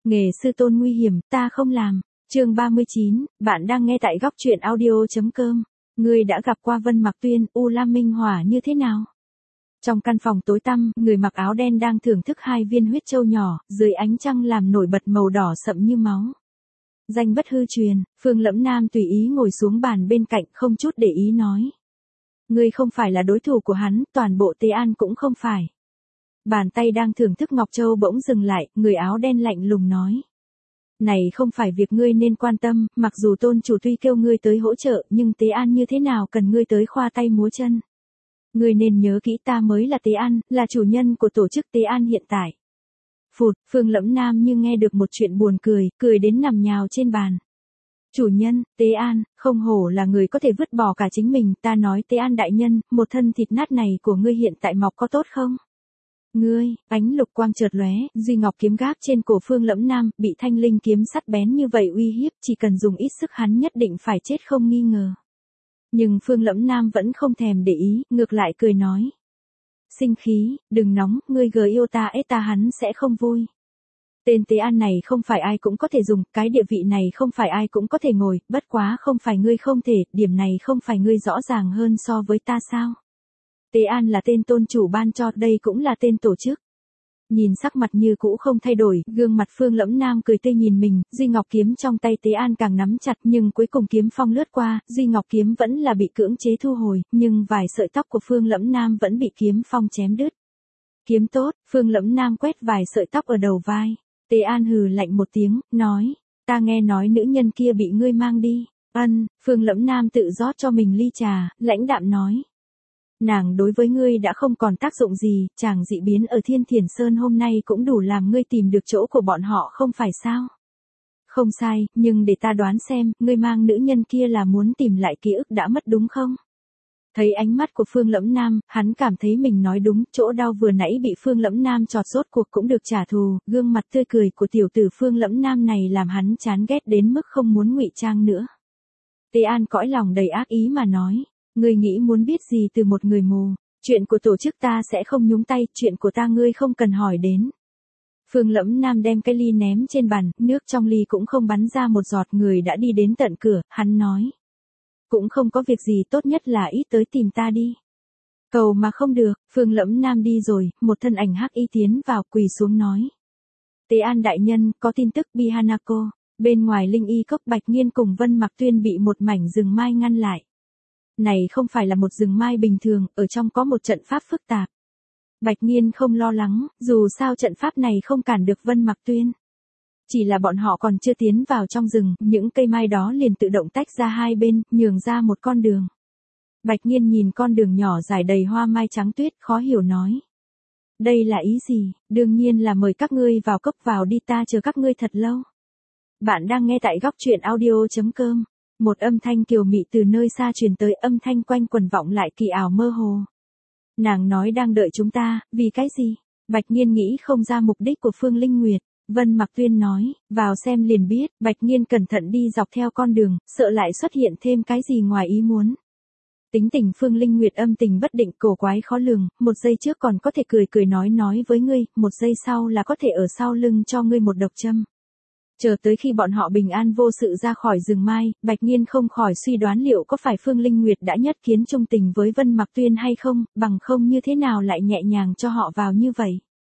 Nghề sư tôn nguy hiểm, ta không làm. Chương 39, bạn đang nghe tại góc truyện audio.com. Ngươi đã gặp qua Vân Mặc Tuyên, U Lam Minh Hỏa như thế nào? Trong căn phòng tối tăm, người mặc áo đen đang thưởng thức 2 viên huyết châu nhỏ, dưới ánh trăng làm nổi bật màu đỏ sậm như máu. Danh bất hư truyền, Phương Lẫm Nam tùy ý ngồi xuống bàn bên cạnh không chút để ý nói. Ngươi không phải là đối thủ của hắn, toàn bộ Tế An cũng không phải. Bàn tay đang thưởng thức Ngọc Châu bỗng dừng lại, người áo đen lạnh lùng nói. Này không phải việc ngươi nên quan tâm, mặc dù tôn chủ tuy kêu ngươi tới hỗ trợ, nhưng Tế An như thế nào cần ngươi tới khoa tay múa chân. Ngươi nên nhớ kỹ ta mới là Tế An, là chủ nhân của tổ chức Tế An hiện tại. Phụt, Phương Lẫm Nam như nghe được một chuyện buồn cười, cười đến nằm nhào trên bàn. Chủ nhân, Tế An, không hổ là người có thể vứt bỏ cả chính mình, ta nói Tế An đại nhân, một thân thịt nát này của ngươi hiện tại mọc có tốt không? Ngươi, ánh lục quang chợt lóe, duy ngọc kiếm gác trên cổ Phương Lẫm Nam, bị thanh linh kiếm sắt bén như vậy uy hiếp, chỉ cần dùng ít sức hắn nhất định phải chết không nghi ngờ. Nhưng Phương Lẫm Nam vẫn không thèm để ý, ngược lại cười nói. Sinh khí, đừng nóng, ngươi gờ yêu ta ết ta hắn sẽ không vui. Tên Tế An này không phải ai cũng có thể dùng, cái địa vị này không phải ai cũng có thể ngồi, bất quá không phải ngươi không thể, điểm này không phải ngươi rõ ràng hơn so với ta sao? Tế An là tên tôn chủ ban cho, đây cũng là tên tổ chức. Nhìn sắc mặt như cũ không thay đổi, gương mặt Phương Lẫm Nam cười tươi nhìn mình, duy ngọc kiếm trong tay Tế An càng nắm chặt, nhưng cuối cùng kiếm phong lướt qua, duy ngọc kiếm vẫn là bị cưỡng chế thu hồi, nhưng vài sợi tóc của Phương Lẫm Nam vẫn bị kiếm phong chém đứt. Kiếm tốt, Phương Lẫm Nam quét vài sợi tóc ở đầu vai. Tế An hừ lạnh một tiếng, nói, ta nghe nói nữ nhân kia bị ngươi mang đi. Phương Lẫm Nam tự rót cho mình ly trà, lãnh đạm nói. Nàng đối với ngươi đã không còn tác dụng gì, chàng dị biến ở Thiên Thiền Sơn hôm nay cũng đủ làm ngươi tìm được chỗ của bọn họ không phải sao? Không sai, nhưng để ta đoán xem, ngươi mang nữ nhân kia là muốn tìm lại ký ức đã mất đúng không? Thấy ánh mắt của Phương Lẫm Nam, hắn cảm thấy mình nói đúng, chỗ đau vừa nãy bị Phương Lẫm Nam chọt rốt cuộc cũng được trả thù, gương mặt tươi cười của tiểu tử Phương Lẫm Nam này làm hắn chán ghét đến mức không muốn ngụy trang nữa. Tế An cõi lòng đầy ác ý mà nói, ngươi nghĩ muốn biết gì từ một người mù, chuyện của tổ chức ta sẽ không nhúng tay, chuyện của ta ngươi không cần hỏi đến. Phương Lẫm Nam đem cái ly ném trên bàn, nước trong ly cũng không bắn ra một giọt, người đã đi đến tận cửa, hắn nói. Cũng không có việc gì, tốt nhất là ít tới tìm ta đi. Cầu mà không được, Phương Lẫm Nam đi rồi, một thân ảnh hắc y tiến vào quỳ xuống nói. Tế An đại nhân, có tin tức Bihanako, bên ngoài Linh Y Cốc Bạch Nghiên cùng Vân Mặc Tuyên bị một mảnh rừng mai ngăn lại. Này không phải là một rừng mai bình thường, ở trong có một trận pháp phức tạp. Bạch Nghiên không lo lắng, dù sao trận pháp này không cản được Vân Mặc Tuyên. Chỉ là bọn họ còn chưa tiến vào trong rừng, những cây mai đó liền tự động tách ra hai bên, nhường ra một con đường. Bạch Nghiên nhìn con đường nhỏ dài đầy hoa mai trắng tuyết, khó hiểu nói. Đây là ý gì? Đương nhiên là mời các ngươi vào cốc vào đi, ta chờ các ngươi thật lâu. Bạn đang nghe tại góc truyện audio.com. Một âm thanh kiều mị từ nơi xa truyền tới, âm thanh quanh quần vọng lại kỳ ảo mơ hồ. Nàng nói đang đợi chúng ta, vì cái gì? Bạch Nghiên nghĩ không ra mục đích của Phương Linh Nguyệt. Vân Mặc Tuyên nói, vào xem liền biết. Bạch Nghiên cẩn thận đi dọc theo con đường, sợ lại xuất hiện thêm cái gì ngoài ý muốn. Tính tình Phương Linh Nguyệt âm tình bất định, cổ quái khó lường, một giây trước còn có thể cười cười nói với ngươi, một giây sau là có thể ở sau lưng cho ngươi một độc châm. Chờ tới khi bọn họ bình an vô sự ra khỏi rừng mai, Bạch Nghiên không khỏi suy đoán liệu có phải Phương Linh Nguyệt đã nhất kiến trung tình với Vân Mặc Tuyên hay không, bằng không như thế nào lại nhẹ nhàng cho họ vào như vậy.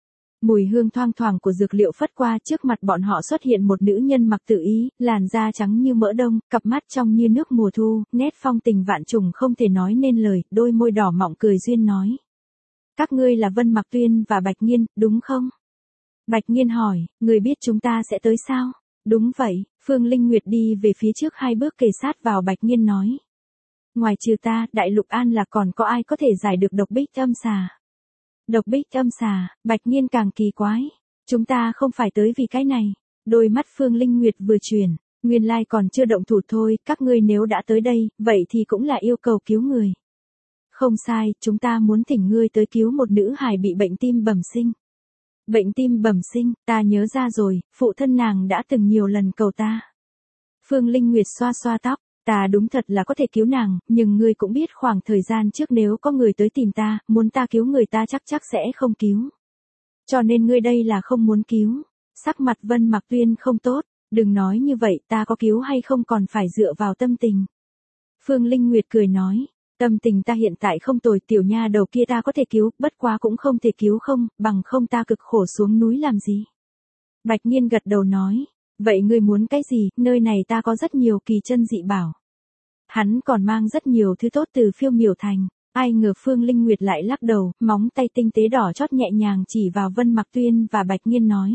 Mùi hương thoang thoảng của dược liệu phất qua, trước mặt bọn họ xuất hiện một nữ nhân mặc tự ý, làn da trắng như mỡ đông, cặp mắt trong như nước mùa thu, nét phong tình vạn trùng không thể nói nên lời, đôi môi đỏ mọng cười duyên nói. Các ngươi là Vân Mặc Tuyên và Bạch Nghiên, đúng không? Bạch Nghiên hỏi, người biết chúng ta sẽ tới sao? Đúng vậy, Phương Linh Nguyệt đi về phía trước 2 bước kề sát vào Bạch Nghiên nói. Ngoài trừ ta, Đại Lục An là còn có ai có thể giải được độc bích âm xà? Độc bích âm xà, Bạch Nghiên càng kỳ quái. Chúng ta không phải tới vì cái này. Đôi mắt Phương Linh Nguyệt vừa chuyển, nguyên lai còn chưa động thủ thôi, các ngươi nếu đã tới đây, vậy thì cũng là yêu cầu cứu người. Không sai, chúng ta muốn thỉnh ngươi tới cứu một nữ hài bị bệnh tim bẩm sinh. Bệnh tim bẩm sinh, ta nhớ ra rồi, phụ thân nàng đã từng nhiều lần cầu ta. Phương Linh Nguyệt xoa xoa tóc, ta đúng thật là có thể cứu nàng, nhưng ngươi cũng biết khoảng thời gian trước nếu có người tới tìm ta, muốn ta cứu người ta chắc sẽ không cứu. Cho nên ngươi đây là không muốn cứu. Sắc mặt Vân Mạc Tuyên không tốt, đừng nói như vậy, ta có cứu hay không còn phải dựa vào tâm tình. Phương Linh Nguyệt cười nói, tâm tình ta hiện tại không tồi, tiểu nha đầu kia ta có thể cứu, bất quá cũng không thể cứu không, bằng không ta cực khổ xuống núi làm gì. Bạch Nhiên gật đầu nói, vậy ngươi muốn cái gì, nơi này ta có rất nhiều kỳ chân dị bảo. Hắn còn mang rất nhiều thứ tốt từ Phiêu Miểu Thành, ai ngờ Phương Linh Nguyệt lại lắc đầu, móng tay tinh tế đỏ chót nhẹ nhàng chỉ vào Vân Mạc Tuyên và Bạch Nhiên nói.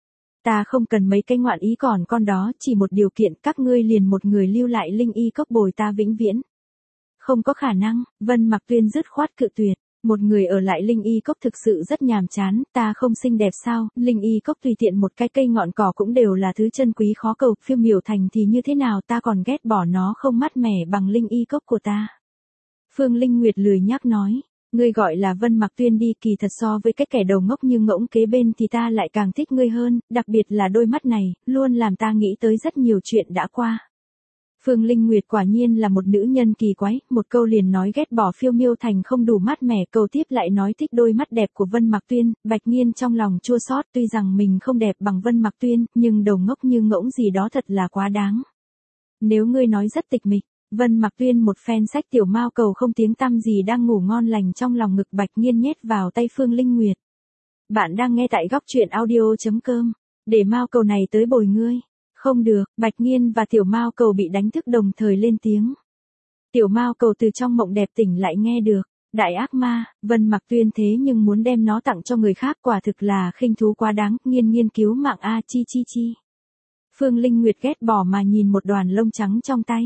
Ta không cần mấy cái ngoạn ý còn con đó, chỉ một điều kiện, các ngươi liền một người lưu lại linh y cốc bồi ta vĩnh viễn. Không có khả năng, Vân Mạc Tuyên dứt khoát cự tuyệt, một người ở lại linh y cốc thực sự rất nhàm chán, ta không xinh đẹp sao, linh y cốc tùy tiện một cái cây ngọn cỏ cũng đều là thứ chân quý khó cầu, Phiêu Miểu Thành thì như thế nào, ta còn ghét bỏ nó không mát mẻ bằng linh y cốc của ta. Phương Linh Nguyệt lười nhác nói, ngươi gọi là Vân Mạc Tuyên đi, kỳ thật so với cái kẻ đầu ngốc như ngỗng kế bên thì ta lại càng thích ngươi hơn, đặc biệt là đôi mắt này, luôn làm ta nghĩ tới rất nhiều chuyện đã qua. Phương Linh Nguyệt quả nhiên là một nữ nhân kỳ quái, một câu liền nói ghét bỏ Phiêu Miểu Thành không đủ mát mẻ, câu tiếp lại nói thích đôi mắt đẹp của Vân Mạc Tuyên, Bạch Nhiên trong lòng chua xót, tuy rằng mình không đẹp bằng Vân Mạc Tuyên, nhưng đầu ngốc như ngỗng gì đó thật là quá đáng. Nếu ngươi nói rất tịch mịch, Vân Mạc Tuyên một phen sách tiểu mao cầu không tiếng tăm gì đang ngủ ngon lành trong lòng ngực Bạch Nhiên nhét vào tay Phương Linh Nguyệt. Bạn đang nghe tại góc truyện audio.com, để mao cầu này tới bồi ngươi. Không được, Bạch Nhiên và tiểu mao cầu bị đánh thức đồng thời lên tiếng. Tiểu mao cầu từ trong mộng đẹp tỉnh lại nghe được, đại ác ma, Vân Mạc Tuyên thế nhưng muốn đem nó tặng cho người khác, quả thực là khinh thú quá đáng, nghiên cứu mạng a chi chi chi. Phương Linh Nguyệt ghét bỏ mà nhìn một đoàn lông trắng trong tay.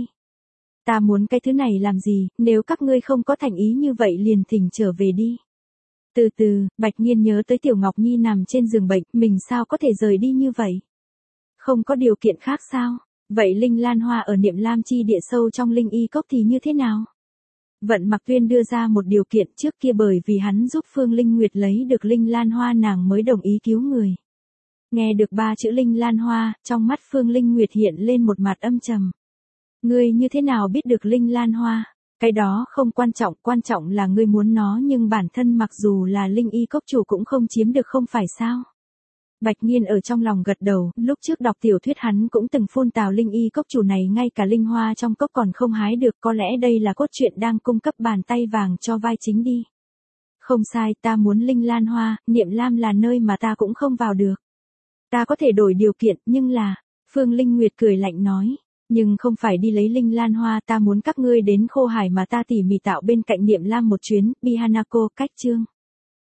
Ta muốn cái thứ này làm gì, nếu các ngươi không có thành ý như vậy liền thỉnh trở về đi. Từ từ, Bạch Nhiên nhớ tới Tiểu Ngọc Nhi nằm trên giường bệnh, mình sao có thể rời đi như vậy? Không có điều kiện khác sao? Vậy Linh Lan Hoa ở Niệm Lam chi địa sâu trong linh y cốc thì như thế nào? Vận Mạc Tuyên đưa ra một điều kiện, trước kia bởi vì hắn giúp Phương Linh Nguyệt lấy được Linh Lan Hoa nàng mới đồng ý cứu người. Nghe được 3 chữ Linh Lan Hoa, trong mắt Phương Linh Nguyệt hiện lên một mặt âm trầm. Ngươi như thế nào biết được Linh Lan Hoa? Cái đó không quan trọng là ngươi muốn nó, nhưng bản thân mặc dù là linh y cốc chủ cũng không chiếm được không phải sao? Bạch Nhiên ở trong lòng gật đầu, lúc trước đọc tiểu thuyết hắn cũng từng phun tào linh y cốc chủ này ngay cả linh hoa trong cốc còn không hái được, có lẽ đây là cốt truyện đang cung cấp bàn tay vàng cho vai chính đi. Không sai, ta muốn Linh Lan Hoa, Niệm Lam là nơi mà ta cũng không vào được. Ta có thể đổi điều kiện, nhưng là, Phương Linh Nguyệt cười lạnh nói, nhưng không phải đi lấy Linh Lan Hoa, ta muốn các ngươi đến Khô Hải mà ta tỉ mỉ tạo bên cạnh Niệm Lam một chuyến, Bihanako, cách chương.